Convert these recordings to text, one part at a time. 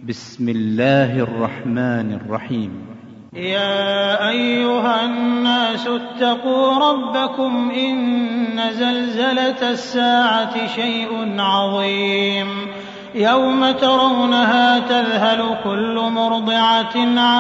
بسم الله الرحمن الرحيم. يا أيها الناس اتقوا ربكم إن زلزلة الساعة شيء عظيم يوم ترونها تذهل كل مرضعة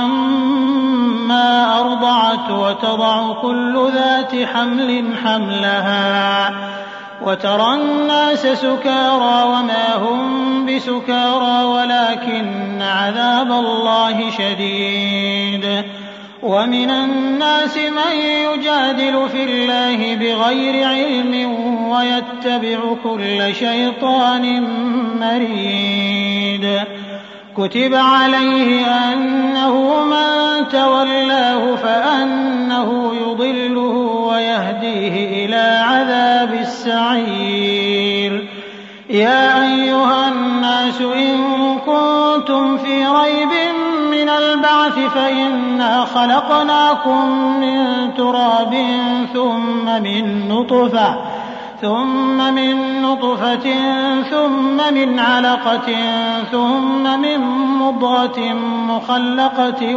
عما أرضعت وتضع كل ذات حمل حملها وترى الناس سكارى وما هم بسكارى ولكن عذاب الله شديد. ومن الناس من يجادل في الله بغير علم ويتبع كل شيطان مريد. كتب عليه أنه من تولاه فأنه يضله ويهديه إلى عذاب السعير. يا أيها الناس إن كنتم في ريب من البعث فإنا خلقناكم من تراب ثم من نطفة ثم من علقة ثم من مضغة مخلقة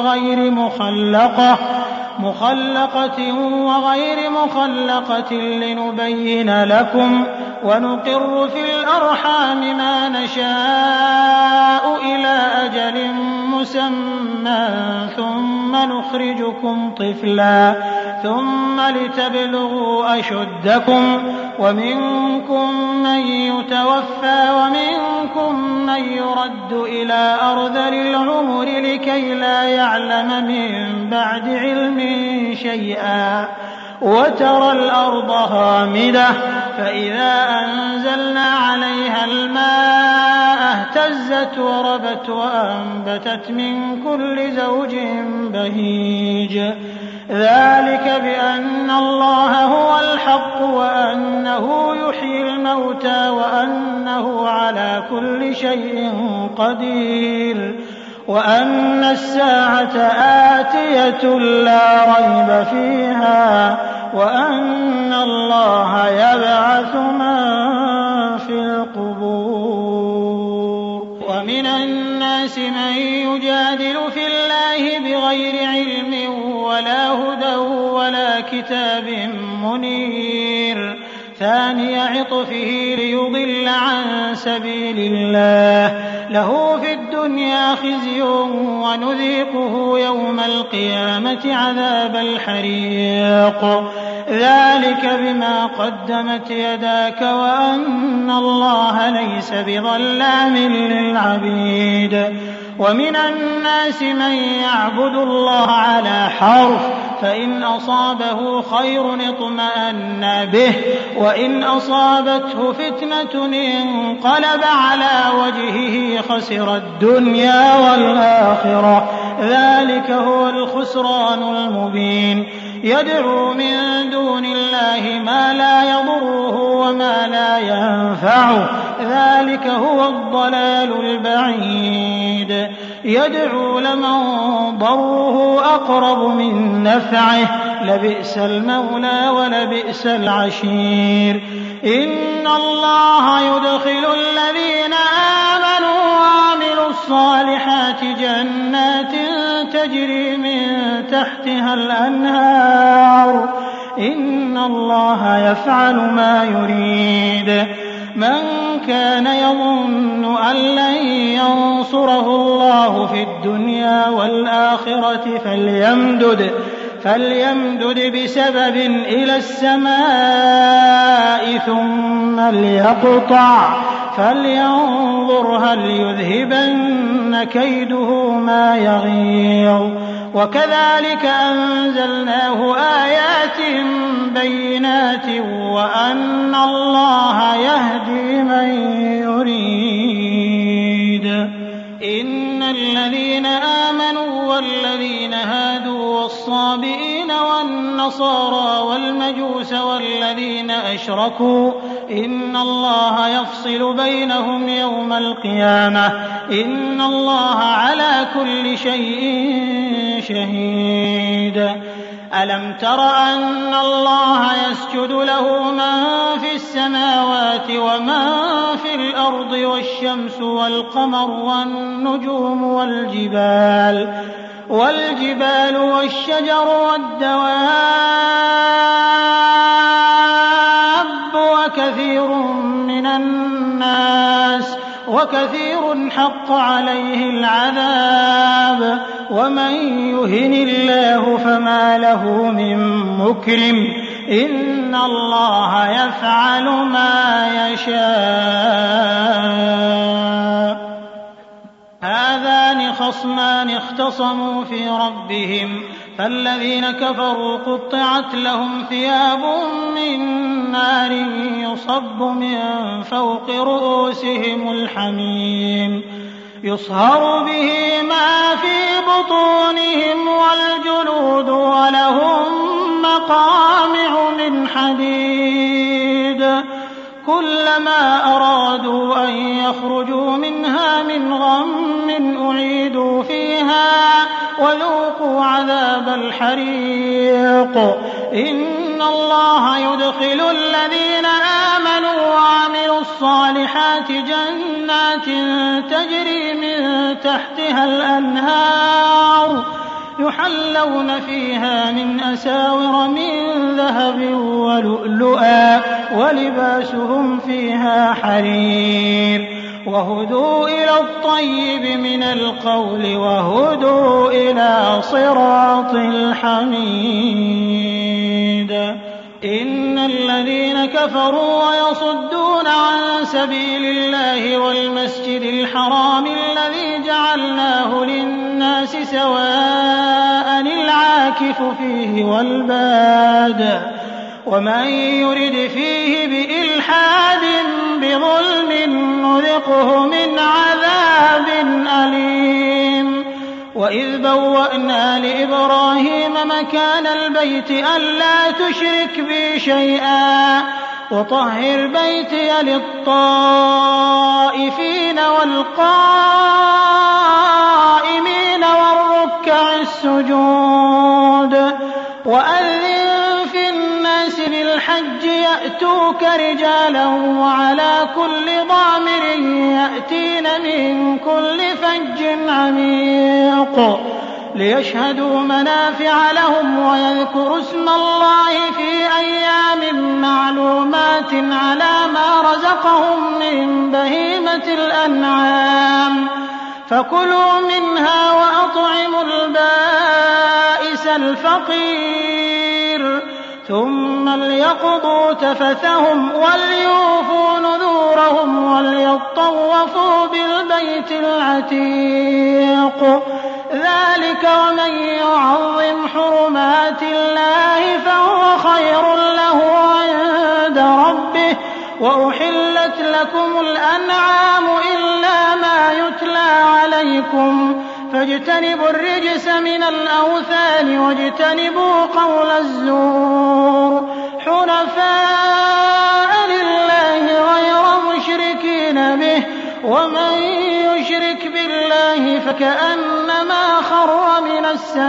وغير مخلقة لنبين لكم ونقر في الأرحام ما نشاء إلى أجل مسمى ثم نخرجكم طفلا ثم لتبلغوا أشدكم ومنكم من يتوفى ومنكم من يرد إلى أرذل العمر لكي لا يعلم من بعد علم شيئا. وترى الأرض هامدة فإذا أنزلنا عليها الماء اهتزت وربت وأنبتت من كل زوج بهيج. ذلك بأن الله هو الحق وأنه يحيي الموتى وأنه على كل شيء قدير وأن الساعة آتية لا ريب فيها وأن الله يبعث من في القبور. ومن الناس من يجادل في الله بغير علم ولا هدى ولا كتاب منير. ثاني عطفه ليضل عن سبيل الله له في الدنيا خزي ونذيقه يوم القيامة عذاب الحريق. ذلك بما قدمت يداك وأن الله ليس بظلام للعبيد. ومن الناس من يعبد الله على حرف فإن أصابه خير اطمأن به وإن أصابته فتنة انقلب على وجهه خسر الدنيا والآخرة. ذلك هو الخسران المبين. يدعو من دون الله ما لا يضره وما لا ينفعه ذلك هو الضلال البعيد. يدعو لمن ضره أقرب من نفعه لبئس المولى ولبئس العشير. إن الله يدخل الذين آمنوا وعملوا الصالحات جنات تجري من تحتها الأنهار. إن الله يفعل ما يريد. من كان يظن أن لن ينصره الله في الدنيا والآخرة فليمدد بسبب إلى السماء ثم ليقطع فلينظر هل يذهبن كيده ما يغيظ. وكذلك أنزلناه آيات بينات وأن الله يهدي من يريد. إن الذين آمنوا والذين هادوا والصابئين والنصارى والمجوس والذين أشركوا إن الله يفصل بينهم يوم القيامة إن الله على كل شيء شهيد. ألم تر أن الله يسجد له من في السماوات ومن في الأرض والشمس والقمر والنجوم والجبال والشجر والدواب وكثير حق عليه العذاب ومن يهن الله فما له من مكرم إن الله يفعل ما يشاء. هذان خصمان اختصموا في ربهم فالذين كفروا قطعت لهم ثياب من نار يصب من فوق رؤوسهم الحميم يصهر به ما في بطونهم والجلود ولهم مقامع من حديد كلما أرادوا أن يخرجوا منها من غم أعيدوا فيها وذوقوا عذاب الحريق. إن الله يدخل الذين آمنوا وعملوا الصالحات جنات تجري من تحتها الأنهار يحلون فيها من أساور من ذهب ولؤلؤا ولباسهم فيها حرير وهدوا إلى الطيب من القول وهدوا إلى صراط الحميد. إن الذين كفروا ويصدون عن سبيل الله والمسجد الحرام الذي جعلناه للناس سواء العاكف فيه والباد ومن يرد فيه بإلحاد بظلم نذقه من عذاب أليم. وإذ بوأنا لإبراهيم مكان البيت ألا تشرك بي شيئا وطهر بيتي للطائفين والقائمين والركع السجود. وأذن في الناس بالحج يأتوك رجالا وعلى كل ضامر يأتين من كل فج عميق ليشهدوا منافع لهم ويذكروا اسم الله في أيام معلومات على ما رزقهم من بهيمة الأنعام فكلوا منها وأطعموا البائس الفقير ثم ليقضوا تفثهم وليوفوا نذورهم وليطوفوا بالبيت العتيق. ذلك ومن يعظم حرمات الله فهو خير له عند ربه. وأحلت لكم الأنعام إلا ما يتلى عليكم فاجتنبوا الرجس من الأوثان واجتنبوا قول الزور حنفاء لله غير مشركين به ومن يشرك بالله فكأنما خر من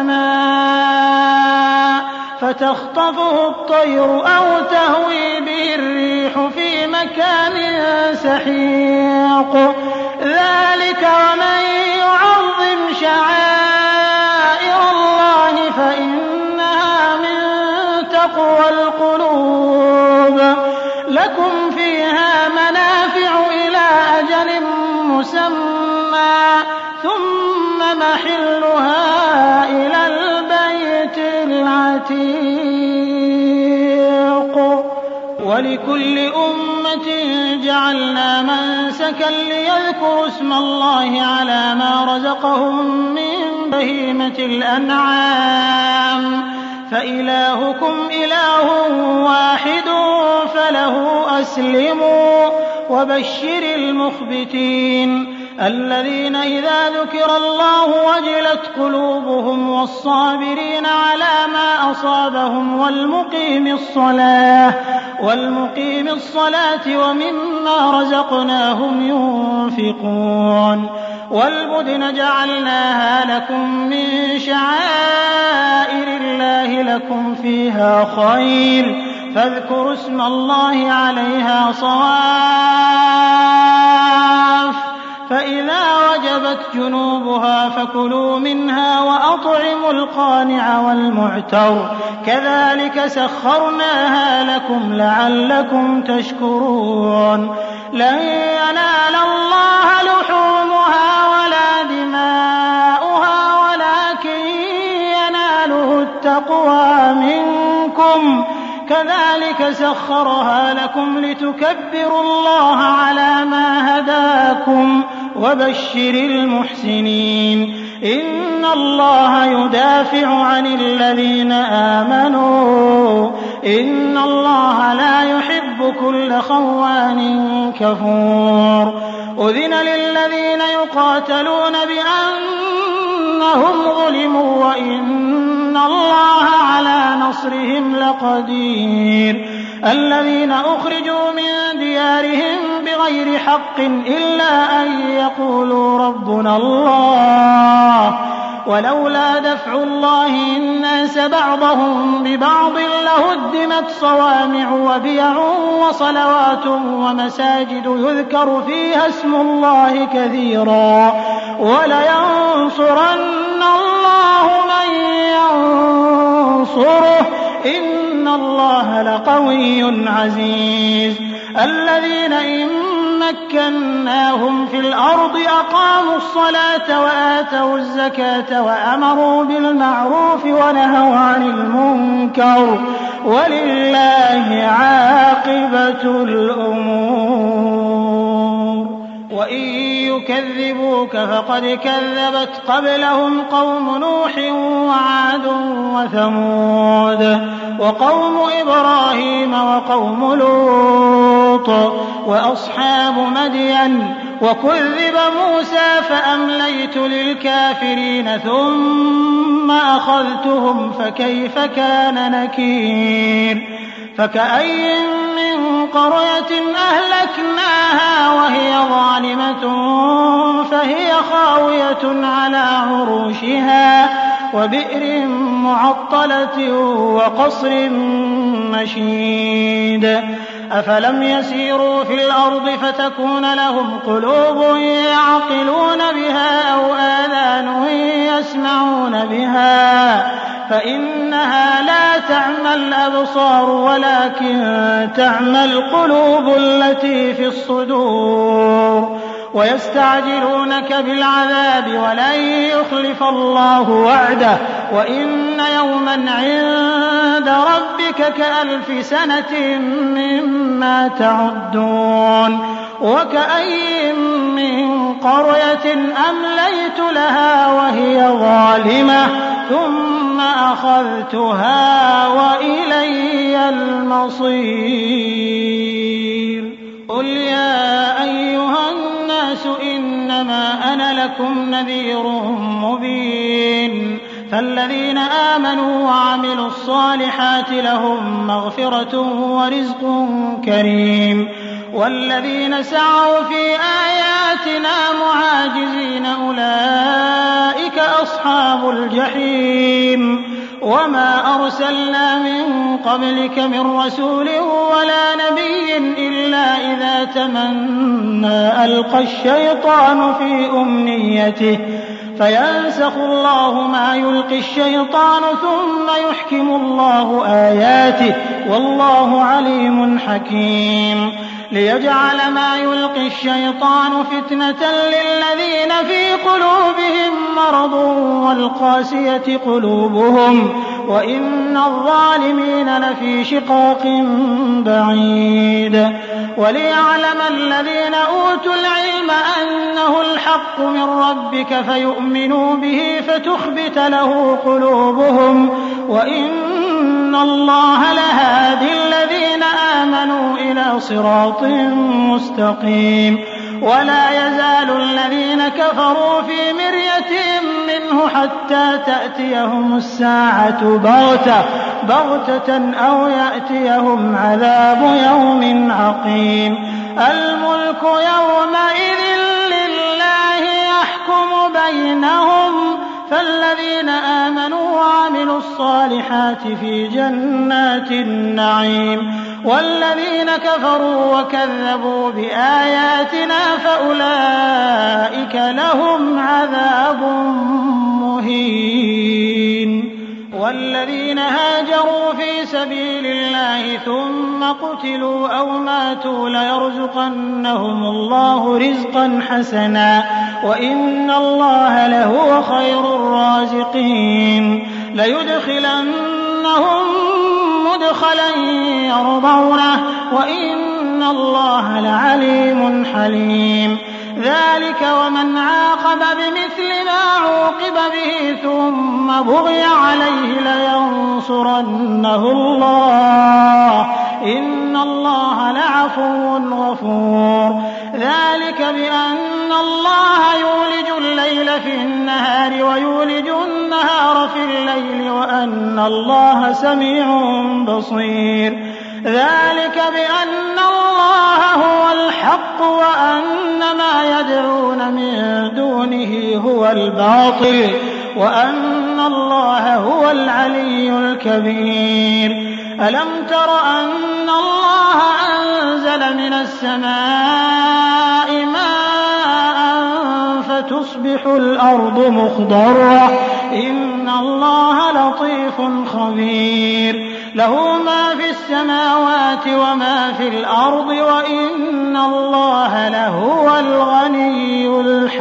السماء فتخطفه الطير أو تهوي به الريح في مكان سحيق. ذلك ومن يعظم شعائر الله فإنها من تقوى القلوب. لكم فيها منافع إلى أجل مسمى ثم محلها إلى البيت العتيق. ولكل أمة جعلنا منسكا ليذكروا اسم الله على ما رزقهم من بهيمة الأنعام فإلهكم إله واحد فله أسلموا. وبشر المخبتين الذين إذا ذكر الله وجلت قلوبهم والصابرين على ما أصابهم والمقيم الصلاة ومما رزقناهم ينفقون. وَالْبُدْنَ جَعَلْنَاهَا لَكُم مِّن شَعَائِرِ اللَّهِ لَكُمْ فِيهَا خَيْرٌ فاذكروا اسم الله عليها صواف فإذا وجبت جنوبها فكلوا منها وأطعموا القانع والمعتر كذلك سخرناها لكم لعلكم تشكرون لن ينال الله لحومها ولا دماؤها ولكن يناله التقوى منكم كذلك سخرها لكم لتكبروا الله على ما هداكم وبشر المحسنين إن الله يدافع عن الذين آمنوا إن الله لا يحب كل خوان كفور أذن للذين يقاتلون بأنهم ظلموا وإن الله على نصرهم لقدير الذين أخرجوا من ديارهم بغير حق إلا أن يقولوا ربنا الله ولولا دفع الله الناس بعضهم ببعض لهدمت صوامع وبيع وصلوات ومساجد يذكر فيها اسم الله كثيرا ولينصرن الله من ينصره إن الله لقوي عزيز الذين إن مكناهم في الأرض أقاموا الصلاة وآتوا الزكاة وأمروا بالمعروف ونهوا عن المنكر ولله عاقبة الأمور وإن يكذبوك فقد كذبت قبلهم قوم نوح وعاد وثمود وقوم إبراهيم وقوم لوط وأصحاب مدين وكذب موسى فأمليت للكافرين ثم أخذتهم فكيف كان نكير فكأي من قرية أهلكناها وهي ظالمة فهي خاوية على عروشها وبئر معطلة وقصر مشيد أفلم يسيروا في الأرض فتكون لهم قلوب يعقلون بها أو آذان يسمعون بها فإنها لا تعمى الأبصار ولكن تعمى القلوب التي في الصدور ويستعجلونك بالعذاب ولن يخلف الله وعده وإن يوما عند ربك كألف سنة مما تعدون وكأي من قرية أمليت لها وهي ظالمة ثم أخذتها وإلي المصير قل يا أيها الناس إنما أنا لكم نذير مبين فالذين آمنوا وعملوا الصالحات لهم مغفرة ورزق كريم والذين سعوا في آياتنا معاجزين أولئك أصحاب الجحيم وما أرسلنا من قبلك من رسول ولا نبي إلا إذا تمنى ألقى الشيطان في أمنيته فينسخ الله ما يلقي الشيطان ثم يحكم الله آياته والله عليم حكيم ليجعل ما يلقي الشيطان فتنة للذين في قلوبهم مرض والقاسية قلوبهم وإن الظالمين لفي شقاق بعيد وليعلم الذين أوتوا العلم أنه الحق من ربك فيؤمنوا به فتخبت له قلوبهم وإن الله لهادي الذين آمنوا إلى صراط مستقيم ولا يزال الذين كفروا في مرية منه حتى تأتيهم الساعة بغتة أو يأتيهم عذاب يوم عقيم الملك يومئذ لله يحكم فالذين آمنوا وعملوا الصالحات في جنات النعيم والذين كفروا وكذبوا بآياتنا فأولئك لهم عذاب مهين والذين هاجروا في سبيل الله ثم قتلوا أو ماتوا ليرزقنهم الله رزقا حسنا وإن الله لهو خير الرازقين ليدخلنهم مدخلا يرضونه وإن الله لعليم حليم ذلك ومن عاقب بمثل ما عوقب به ثم بغي عليه لينصرنه الله إن الله لعفو غفور ذلك بأن الله يولج الليل في النهار ويولج النهار في الليل وأن الله سميع بصير ذلك بأن الله هو الحق وأن ما يدعون من دونه هو الباطل وأن الله هو العلي الكبير ألم تر أن الله أنزل من السماء ماء فتصبح الأرض مخضرة إن الله لطيف خبير له ما في السماوات وما في الأرض وإن الله لهو الغني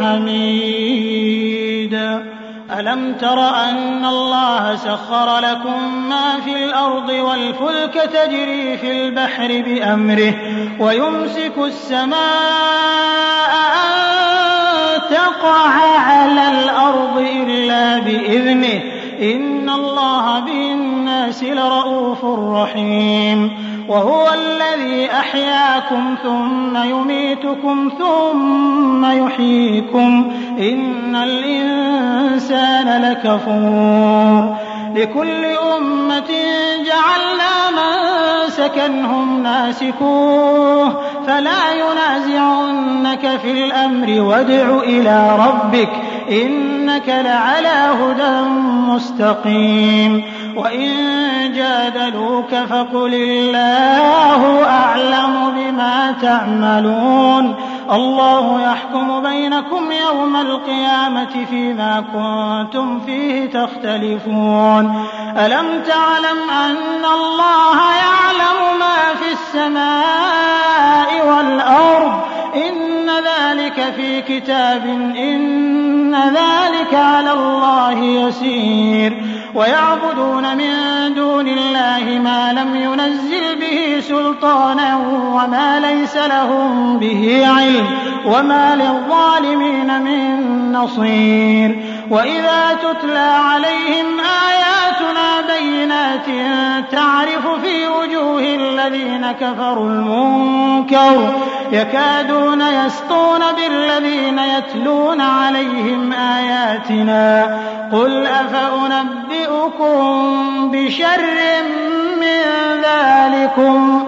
الحميد ألم تر أن الله سخر لكم ما في الأرض والفلك تجري في البحر بأمره ويمسك السماء أن تقع على الأرض إلا بإذنه إن الله بالناس لرءوف رحيم وهو الذي أحياكم ثم يميتكم ثم يحييكم إن الإنسان لكفور لكل أمة جعلنا منسكا هم ناسكوه فلا ينازعنك في الأمر وادع إلى ربك إنك لعلى هدى مستقيم وإن جادلوك فقل الله أعلم بما تعملون الله يحكم بينكم يوم القيامة فيما كنتم فيه تختلفون ألم تعلم أن الله يعلم ما في السماء والأرض إن ذلك في كتاب إن ذلك على الله يسير ويعبدون من دون الله ما لم ينزل به سلطانا وما ليس لهم به علم وما للظالمين من نصير وإذا تتلى عليهم آياتنا بينات تعرف في وجوه الذين كفروا المنكر يكادون يسطون بالذين يتلون عليهم آياتنا قل أفأنبئكم بشر من ذلكم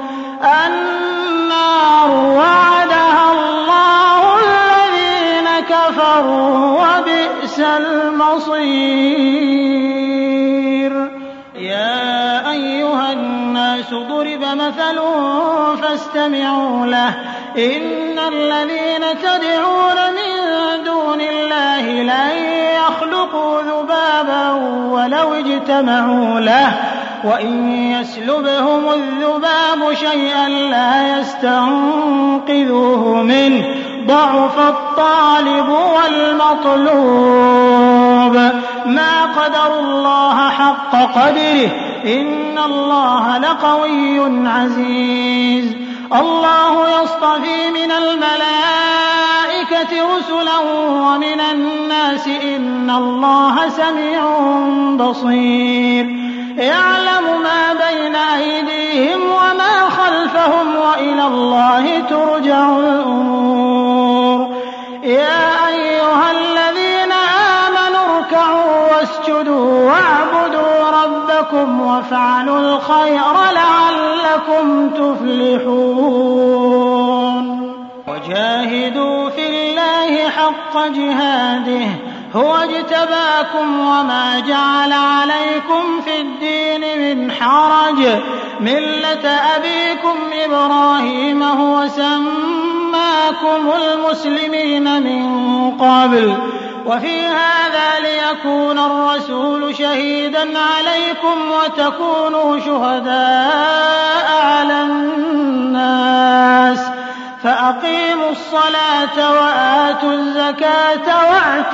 النار وعدها الله الذين كفروا وبئس المصير يا أيها الناس ضرب مثل فاستمعوا له إن الذين تدعون من دون الله لن يخلقوا ذبابا ولو اجتمعوا له وإن يسلبهم الذباب شيئا لا يستنقذوه منه ضعف الطالب والمطلوب ما قدروا الله حق قدره إن الله لقوي عزيز الله يصطفي من الملائكة رسلا ومن الناس إن الله سميع بصير يعلم ما بين أيديهم وما خلفهم وإلى الله ترجع الأمور يا أيها الذين آمنوا اركعوا واسجدوا واعبدوا ربكم وافعلوا الخير لعلكم تفلحون وجاهدوا في الله حق جهاده هو اجتباكم وما جعل عليكم في الدين من حرج ملة أبيكم إبراهيم هو سماكم المسلمين من قبل وفي هذا ليكون الرسول شهيدا عليكم وتكونوا شهداء على الناس فأقيموا الصلاة وآتوا الزكاة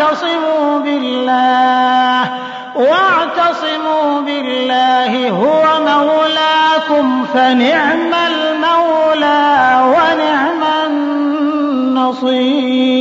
واعتصموا بالله هو مولاكم فنعم المولى ونعم النصير.